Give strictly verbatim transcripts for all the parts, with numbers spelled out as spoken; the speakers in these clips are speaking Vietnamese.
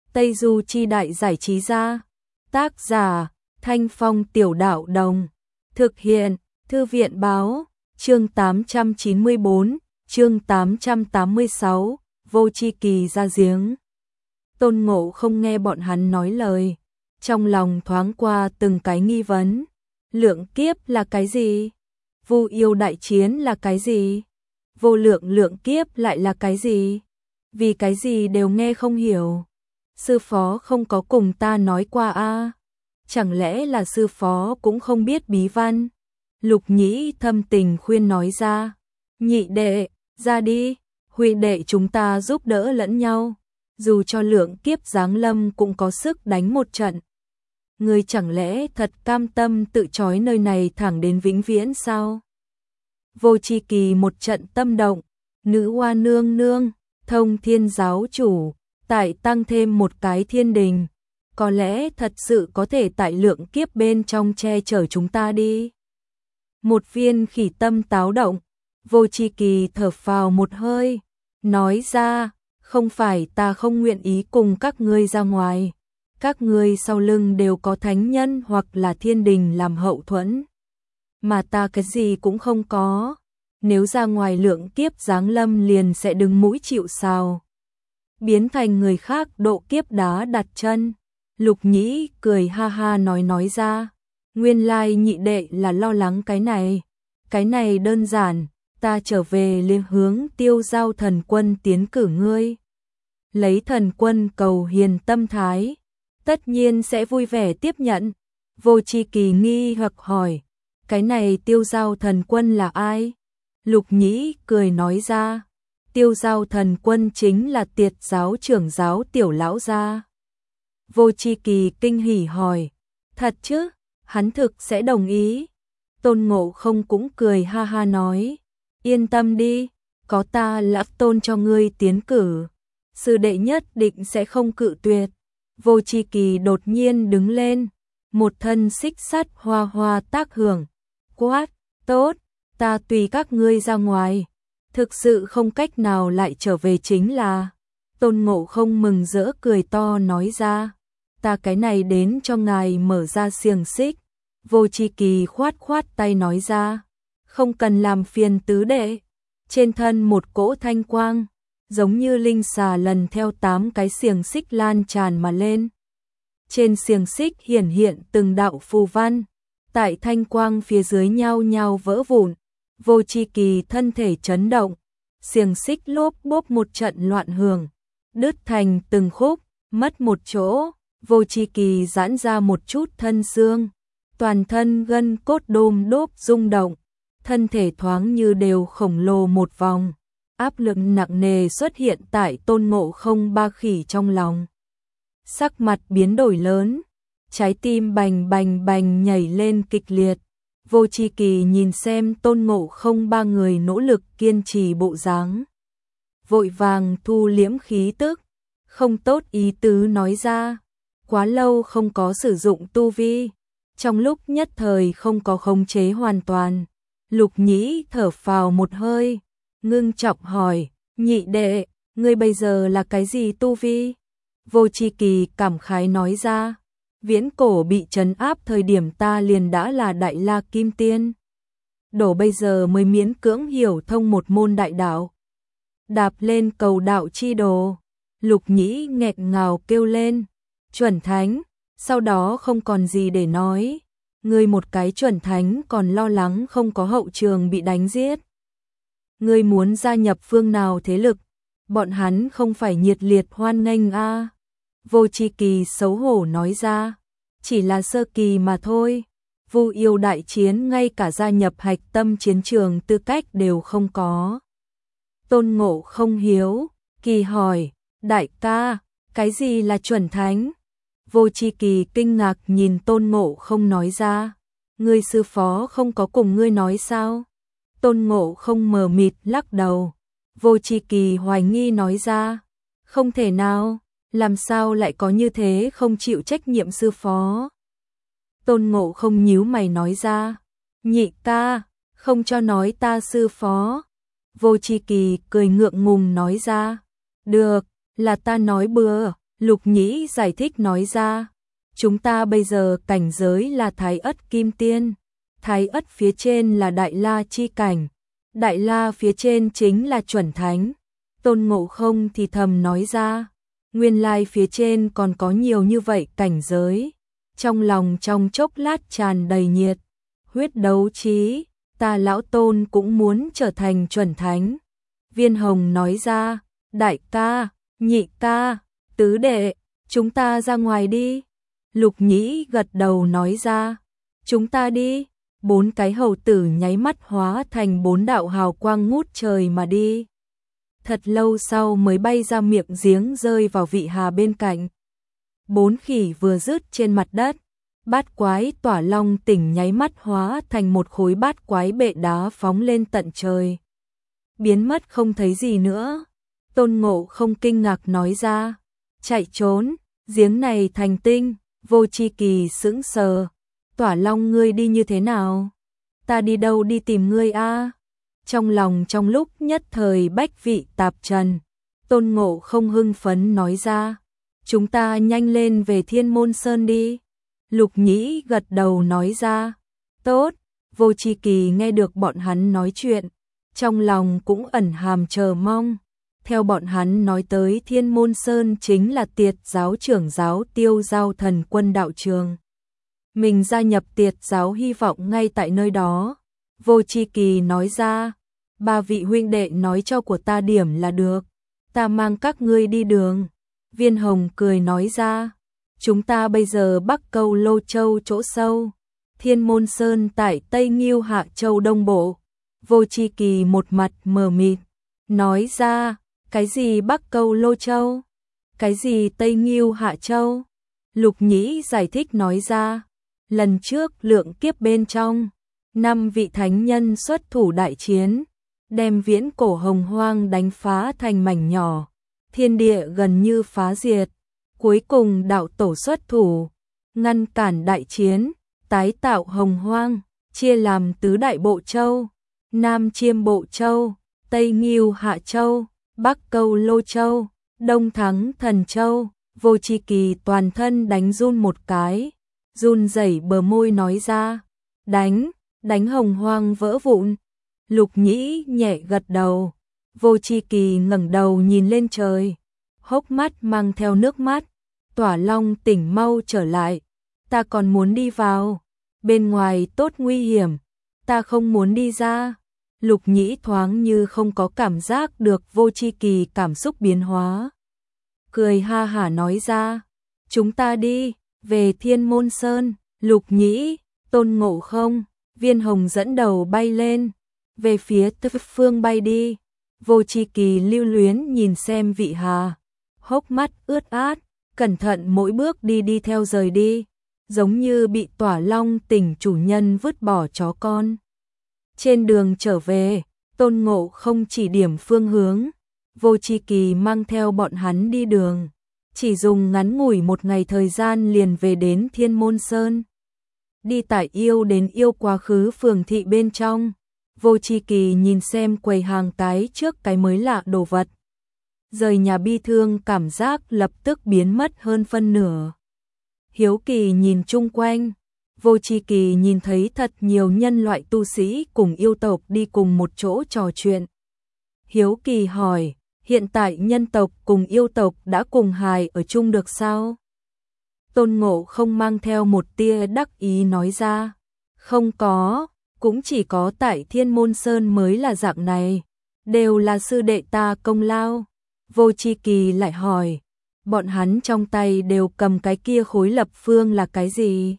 Tây Du Chi Đại Giải Trí Gia. Tác giả Thanh Phong Tiểu Đạo Đồng. Thực hiện Thư viện Báo. Chương tám trăm chín mươi bốn, chương tám trăm tám mươi sáu, Vô Chi Kỳ ra giếng. Tôn Ngộ không nghe bọn hắn nói lời, trong lòng thoáng qua từng cái nghi vấn. Lượng kiếp là cái gì? Vu yêu đại chiến là cái gì? Vô lượng lượng kiếp lại là cái gì? Vì cái gì đều nghe không hiểu. Sư phó không có cùng ta nói qua a à? Chẳng lẽ là sư phó cũng không biết bí văn? Lục Nhĩ thâm tình khuyên nói ra. Nhị đệ, ra đi, huynh đệ chúng ta giúp đỡ lẫn nhau. Dù cho lượng kiếp giáng lâm cũng có sức đánh một trận. Ngươi chẳng lẽ thật cam tâm tự trói nơi này thẳng đến vĩnh viễn sao? Vô Chi Kỳ một trận tâm động. Nữ hoa nương nương, Thông Thiên giáo chủ, tại tăng thêm một cái thiên đình. Có lẽ thật sự có thể tại lượng kiếp bên trong che chở chúng ta đi. Một viên khỉ tâm táo động, Vô Chi Kỳ thở phào một hơi, nói ra, không phải ta không nguyện ý cùng các ngươi ra ngoài. Các ngươi sau lưng đều có thánh nhân hoặc là thiên đình làm hậu thuẫn. Mà ta cái gì cũng không có. Nếu ra ngoài lượng kiếp giáng lâm liền sẽ đứng mũi chịu sào. Biến thành người khác độ kiếp đá đặt chân. Lục Nhĩ cười ha ha nói nói ra. Nguyên lai nhị đệ là lo lắng cái này. Cái này đơn giản, ta trở về liên hướng Tiêu Giao thần quân tiến cử ngươi. Lấy thần quân cầu hiền tâm thái, tất nhiên sẽ vui vẻ tiếp nhận. Vô Chi Kỳ nghi hoặc hỏi, cái này Tiêu Giao thần quân là ai? Lục Nhĩ cười nói ra, Tiêu Giao thần quân chính là Tiệt giáo trưởng giáo tiểu lão gia. Vô Chi Kỳ kinh hỉ hỏi, thật chứ? Hắn thực sẽ đồng ý. Tôn Ngộ không cũng cười ha ha nói, yên tâm đi, có ta Lạp Tôn cho ngươi tiến cử, sư đệ nhất định sẽ không cự tuyệt. Vô Chi Kỳ đột nhiên đứng lên, một thân xích sắt hoa hoa tác hưởng, quát, tốt, ta tùy các ngươi ra ngoài, thực sự không cách nào lại trở về chính là. Tôn Ngộ không mừng rỡ cười to nói ra, ta cái này đến cho ngài mở ra xiềng xích. Vô Chi Kỳ khoát khoát tay nói ra, không cần làm phiền tứ đệ. Trên thân một cỗ thanh quang, giống như linh xà lần theo tám cái xiềng xích lan tràn mà lên. Trên xiềng xích hiển hiện từng đạo phù văn, tại thanh quang phía dưới nhao nhao vỡ vụn. Vô Chi Kỳ thân thể chấn động, xiềng xích lốp bốp một trận loạn hưởng, đứt thành từng khúc, mất một chỗ. Vô Chi Kỳ giãn ra một chút thân xương, toàn thân gân cốt đôm đốp rung động, thân thể thoáng như đều khổng lồ một vòng. Áp lực nặng nề xuất hiện tại Tôn Ngộ không ba khỉ trong lòng. Sắc mặt biến đổi lớn, trái tim bành bành bành nhảy lên kịch liệt. Vô Chi Kỳ nhìn xem Tôn Ngộ không ba người nỗ lực kiên trì bộ dáng, vội vàng thu liễm khí tức, không tốt ý tứ nói ra, quá lâu không có sử dụng tu vi, trong lúc nhất thời không có khống chế hoàn toàn. Lục Nhĩ thở phào một hơi, ngưng trọng hỏi, nhị đệ, ngươi bây giờ là cái gì tu vi? Vô Chi Kỳ cảm khái nói ra, viễn cổ bị trấn áp thời điểm ta liền đã là Đại La Kim Tiên. Đổ bây giờ mới miễn cưỡng hiểu thông một môn đại đạo. Đạp lên cầu đạo chi đồ, Lục Nhĩ nghẹt ngào kêu lên, chuẩn thánh, sau đó không còn gì để nói. Ngươi một cái chuẩn thánh còn lo lắng không có hậu trường bị đánh giết. Ngươi muốn gia nhập phương nào thế lực, bọn hắn không phải nhiệt liệt hoan nghênh a à? Vô Chi Kỳ xấu hổ nói ra, chỉ là sơ kỳ mà thôi. Vu yêu đại chiến ngay cả gia nhập hạch tâm chiến trường tư cách đều không có. Tôn Ngộ không hiếu kỳ hỏi, đại ca, cái gì là chuẩn thánh? Vô Chi Kỳ kinh ngạc nhìn Tôn Ngộ không nói ra, ngươi sư phó không có cùng ngươi nói sao? Tôn Ngộ không mờ mịt lắc đầu. Vô Chi Kỳ hoài nghi nói ra, không thể nào, làm sao lại có như thế không chịu trách nhiệm sư phó? Tôn Ngộ không nhíu mày nói ra, nhị ca, không cho nói ta sư phó. Vô Chi Kỳ cười ngượng ngùng nói ra, được, là ta nói bừa. Lục Nhĩ giải thích nói ra, chúng ta bây giờ cảnh giới là Thái Ất Kim Tiên, Thái Ất phía trên là Đại La chi cảnh, Đại La phía trên chính là chuẩn thánh. Tôn Ngộ Không thì thầm nói ra, nguyên lai phía trên còn có nhiều như vậy cảnh giới. Trong lòng trong chốc lát tràn đầy nhiệt, huyết đấu chí, ta lão Tôn cũng muốn trở thành chuẩn thánh. Viên Hồng nói ra, đại ca, nhị ca, tứ đệ, chúng ta ra ngoài đi. Lục Nhĩ gật đầu nói ra, chúng ta đi. Bốn cái hầu tử nháy mắt hóa thành bốn đạo hào quang ngút trời mà đi. Thật lâu sau mới bay ra miệng giếng rơi vào vị hà bên cạnh. Bốn khỉ vừa dứt trên mặt đất, bát quái tỏa long tỉnh nháy mắt hóa thành một khối bát quái bệ đá phóng lên tận trời. Biến mất không thấy gì nữa. Tôn Ngộ Không kinh ngạc nói ra, chạy trốn, giếng này thành tinh. Vô Chi Kỳ sững sờ, tỏa long ngươi đi như thế nào? Ta đi đâu đi tìm ngươi a? Trong lòng trong lúc nhất thời bách vị tạp trần, Tôn Ngộ Không hưng phấn nói ra, chúng ta nhanh lên về Thiên Môn Sơn đi. Lục Nhĩ gật đầu nói ra, tốt. Vô Chi Kỳ nghe được bọn hắn nói chuyện, trong lòng cũng ẩn hàm chờ mong. Theo bọn hắn nói tới Thiên Môn Sơn chính là Tiệt giáo trưởng giáo Tiêu Giao Thần Quân đạo trường. Mình gia nhập Tiệt giáo hy vọng ngay tại nơi đó. Vô Chi Kỳ nói ra, ba vị huynh đệ nói cho của ta điểm là được, ta mang các ngươi đi đường. Viên Hồng cười nói ra, chúng ta bây giờ Bắc Câu Lô Châu chỗ sâu, Thiên Môn Sơn tại Tây Nghiêu Hạ Châu Đông Bộ. Vô Chi Kỳ một mặt mờ mịt, nói ra, cái gì Bắc Câu Lô Châu? Cái gì Tây Nghiêu Hạ Châu? Lục Nhĩ giải thích nói ra, lần trước lượng kiếp bên trong, năm vị thánh nhân xuất thủ đại chiến, đem viễn cổ hồng hoang đánh phá thành mảnh nhỏ, thiên địa gần như phá diệt. Cuối cùng đạo tổ xuất thủ, ngăn cản đại chiến, tái tạo hồng hoang, chia làm tứ đại bộ châu, Nam Chiêm Bộ Châu, Tây Nghiêu Hạ Châu, Bắc Câu Lô Châu, Đông Thắng Thần Châu. Vô Chi Kỳ toàn thân đánh run một cái, run rẩy bờ môi nói ra, đánh, đánh hồng hoang vỡ vụn. Lục Nhĩ nhẹ gật đầu. Vô Chi Kỳ ngẩng đầu nhìn lên trời, hốc mắt mang theo nước mắt, tỏa long tỉnh mau trở lại, ta còn muốn đi vào, bên ngoài tốt nguy hiểm, ta không muốn đi ra. Lục Nhĩ thoáng như không có cảm giác được Vô Chi Kỳ cảm xúc biến hóa, cười ha hả nói ra, chúng ta đi, về Thiên Môn Sơn. Lục Nhĩ, Tôn Ngộ Không, Viên Hồng dẫn đầu bay lên, về phía tứ phương bay đi. Vô Chi Kỳ lưu luyến nhìn xem vị hà, hốc mắt ướt át, cẩn thận mỗi bước đi đi theo rời đi, giống như bị tỏa long tỉnh chủ nhân vứt bỏ chó con. Trên đường trở về, Tôn Ngộ Không chỉ điểm phương hướng, Vô Chi Kỳ mang theo bọn hắn đi đường, chỉ dùng ngắn ngủi một ngày thời gian liền về đến Thiên Môn Sơn. Đi tại yêu đến yêu quá khứ phường thị bên trong, Vô Chi Kỳ nhìn xem quầy hàng cái trước cái mới lạ đồ vật. Rời nhà bi thương cảm giác lập tức biến mất hơn phân nửa. Hiếu kỳ nhìn chung quanh, Vô Chi Kỳ nhìn thấy thật nhiều nhân loại tu sĩ cùng yêu tộc đi cùng một chỗ trò chuyện. Hiếu kỳ hỏi, hiện tại nhân tộc cùng yêu tộc đã cùng hài ở chung được sao? Tôn Ngộ Không mang theo một tia đắc ý nói ra, không có, cũng chỉ có tại Thiên Môn Sơn mới là dạng này, đều là sư đệ ta công lao. Vô Chi Kỳ lại hỏi, bọn hắn trong tay đều cầm cái kia khối lập phương là cái gì?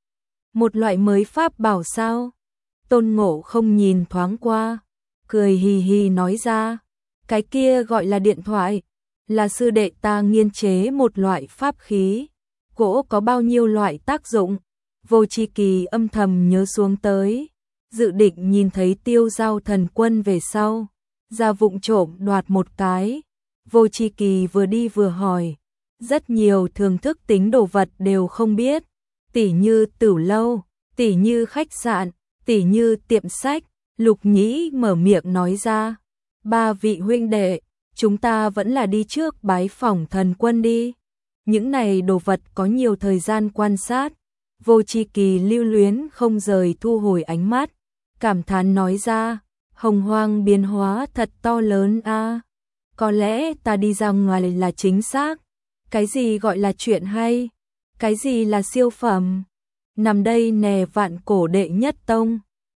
Một loại mới pháp bảo sao? Tôn Ngộ Không nhìn thoáng qua, cười hì hì nói ra, cái kia gọi là điện thoại, là sư đệ ta nghiên chế một loại pháp khí. Gỗ có bao nhiêu loại tác dụng? Vô Chi Kỳ âm thầm nhớ xuống tới, dự định nhìn thấy Tiêu Giao Thần Quân về sau, ra vụng trộm đoạt một cái. Vô Chi Kỳ vừa đi vừa hỏi, rất nhiều thưởng thức tính đồ vật đều không biết, tỉ như tửu lâu, tỉ như khách sạn, tỉ như tiệm sách. Lục Nhĩ mở miệng nói ra, ba vị huynh đệ, chúng ta vẫn là đi trước bái phỏng thần quân đi. Những này đồ vật có nhiều thời gian quan sát, Vô Chi Kỳ lưu luyến không rời thu hồi ánh mắt, cảm thán nói ra, hồng hoang biến hóa thật to lớn a. Có lẽ ta đi ra ngoài là chính xác. Cái gì gọi là chuyện hay? Cái gì là siêu phẩm? Nằm đây nè vạn cổ đệ nhất tông.